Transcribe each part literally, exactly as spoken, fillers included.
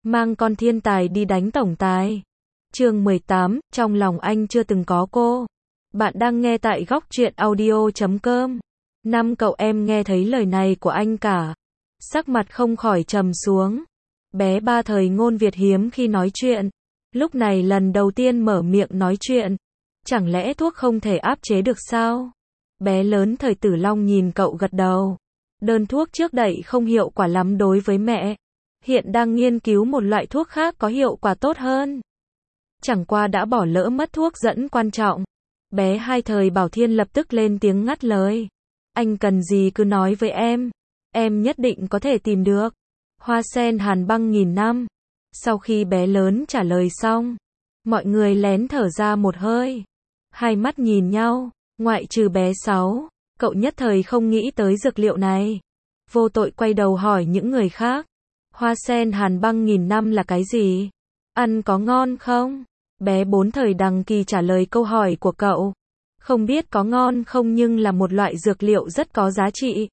mang con thiên tài đi đánh tổng tài. Chương mười tám, trong lòng anh chưa từng có cô. Bạn đang nghe tại góc truyện audio chấm com. Năm cậu em nghe thấy lời này của anh cả. Sắc mặt không khỏi trầm xuống. Bé ba thời ngôn Việt hiếm khi nói chuyện. Lúc này lần đầu tiên mở miệng nói chuyện. Chẳng lẽ thuốc không thể áp chế được sao? Bé lớn thời Tử Long nhìn cậu gật đầu. Đơn thuốc trước đây không hiệu quả lắm đối với mẹ. Hiện đang nghiên cứu một loại thuốc khác có hiệu quả tốt hơn. Chẳng qua đã bỏ lỡ mất thuốc dẫn quan trọng. Bé hai thời Bảo Thiên lập tức lên tiếng ngắt lời. Anh cần gì cứ nói với em. Em nhất định có thể tìm được. Hoa sen hàn băng nghìn năm. Sau khi bé lớn trả lời xong, mọi người lén thở ra một hơi. Hai mắt nhìn nhau, ngoại trừ bé sáu, cậu nhất thời không nghĩ tới dược liệu này. Vô tội quay đầu hỏi những người khác. Hoa sen hàn băng nghìn năm là cái gì? Ăn có ngon không? Bé bốn thời Đằng Kỳ trả lời câu hỏi của cậu. Không biết có ngon không nhưng là một loại dược liệu rất có giá trị.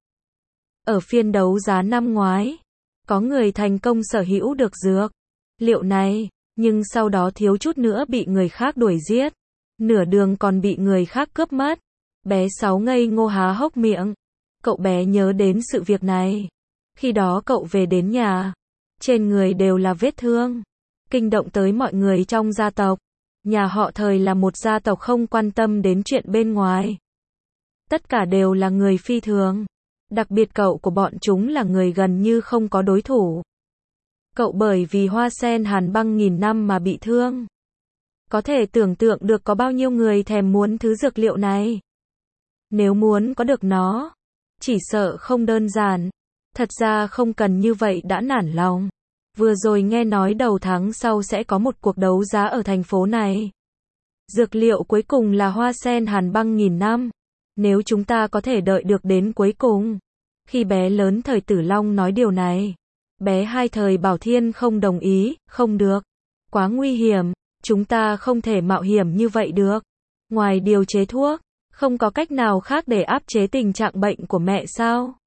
Ở phiên đấu giá năm ngoái, có người thành công sở hữu được dược liệu này, nhưng sau đó thiếu chút nữa bị người khác đuổi giết. Nửa đường còn bị người khác cướp mất. Bé sáu ngây ngô há hốc miệng. Cậu bé nhớ đến sự việc này. Khi đó cậu về đến nhà. Trên người đều là vết thương. Kinh động tới mọi người trong gia tộc. Nhà họ thời là một gia tộc không quan tâm đến chuyện bên ngoài. Tất cả đều là người phi thường. Đặc biệt cậu của bọn chúng là người gần như không có đối thủ. Cậu bởi vì hoa sen hàn băng nghìn năm mà bị thương. Có thể tưởng tượng được có bao nhiêu người thèm muốn thứ dược liệu này. Nếu muốn có được nó, chỉ sợ không đơn giản. Thật ra không cần như vậy đã nản lòng. Vừa rồi nghe nói đầu tháng sau sẽ có một cuộc đấu giá ở thành phố này. Dược liệu cuối cùng là hoa sen hàn băng nghìn năm. Nếu chúng ta có thể đợi được đến cuối cùng. Khi bé lớn thời Tử Long nói điều này, bé hai thời Bảo Thiên không đồng ý, không được. Quá nguy hiểm, chúng ta không thể mạo hiểm như vậy được. Ngoài điều chế thuốc, không có cách nào khác để áp chế tình trạng bệnh của mẹ sao?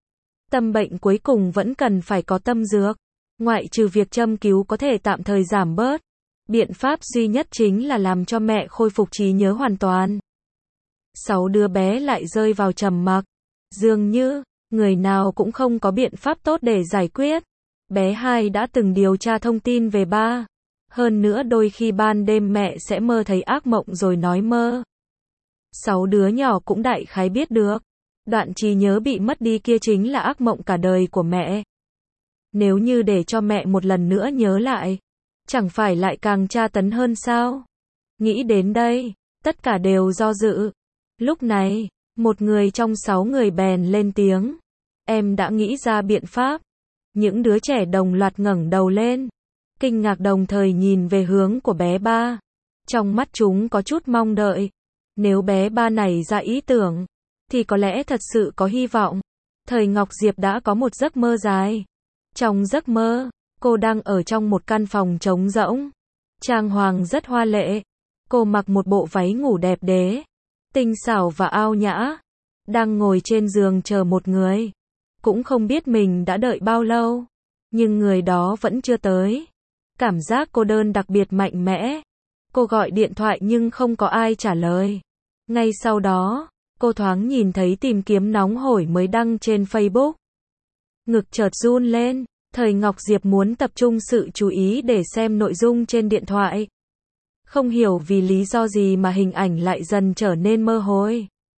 Tâm bệnh cuối cùng vẫn cần phải có tâm dược. Ngoại trừ việc châm cứu có thể tạm thời giảm bớt. Biện pháp duy nhất chính là làm cho mẹ khôi phục trí nhớ hoàn toàn. Sáu đứa bé lại rơi vào trầm mặc. Dường như, người nào cũng không có biện pháp tốt để giải quyết. Bé hai đã từng điều tra thông tin về ba. Hơn nữa đôi khi ban đêm mẹ sẽ mơ thấy ác mộng rồi nói mơ. Sáu đứa nhỏ cũng đại khái biết được. Đoạn trí nhớ bị mất đi kia chính là ác mộng cả đời của mẹ. Nếu như để cho mẹ một lần nữa nhớ lại, chẳng phải lại càng tra tấn hơn sao? Nghĩ đến đây, tất cả đều do dự. Lúc này, một người trong sáu người bèn lên tiếng. Em đã nghĩ ra biện pháp. Những đứa trẻ đồng loạt ngẩng đầu lên. Kinh ngạc đồng thời nhìn về hướng của bé ba. Trong mắt chúng có chút mong đợi. Nếu bé ba này ra ý tưởng, thì có lẽ thật sự có hy vọng. Thời Ngọc Diệp đã có một giấc mơ dài. Trong giấc mơ, cô đang ở trong một căn phòng trống rỗng. Trang hoàng rất hoa lệ. Cô mặc một bộ váy ngủ đẹp đẽ, tinh xảo và ao nhã. Đang ngồi trên giường chờ một người. Cũng không biết mình đã đợi bao lâu. Nhưng người đó vẫn chưa tới. Cảm giác cô đơn đặc biệt mạnh mẽ. Cô gọi điện thoại nhưng không có ai trả lời. Ngay sau đó, cô thoáng nhìn thấy tìm kiếm nóng hổi mới đăng trên Facebook. Ngực chợt run lên. Thời Ngọc Diệp muốn tập trung sự chú ý để xem nội dung trên điện thoại. Không hiểu vì lý do gì mà hình ảnh lại dần trở nên mơ hồ.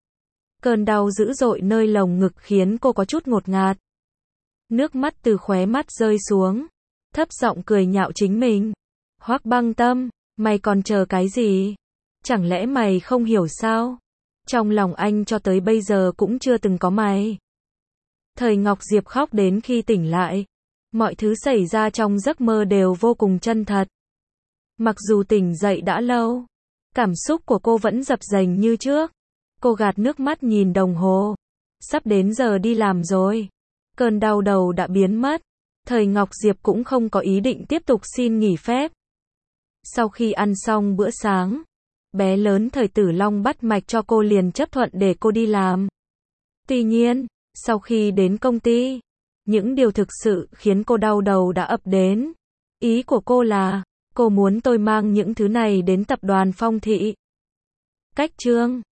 Cơn đau dữ dội nơi lồng ngực khiến cô có chút ngột ngạt. Nước mắt từ khóe mắt rơi xuống. Thấp giọng cười nhạo chính mình. Hoắc Băng Tâm, mày còn chờ cái gì? Chẳng lẽ mày không hiểu sao? Trong lòng anh cho tới bây giờ cũng chưa từng có mày. Thời Ngọc Diệp khóc đến khi tỉnh lại. Mọi thứ xảy ra trong giấc mơ đều vô cùng chân thật. Mặc dù tỉnh dậy đã lâu, cảm xúc của cô vẫn dập dềnh như trước. Cô gạt nước mắt nhìn đồng hồ. Sắp đến giờ đi làm rồi. Cơn đau đầu đã biến mất. Thời Ngọc Diệp cũng không có ý định tiếp tục xin nghỉ phép. Sau khi ăn xong bữa sáng, bé lớn thời Tử Long bắt mạch cho cô liền chấp thuận để cô đi làm. Tuy nhiên, sau khi đến công ty, những điều thực sự khiến cô đau đầu đã ập đến. Ý của cô là, cô muốn tôi mang những thứ này đến tập đoàn Phong Thị. Cách chương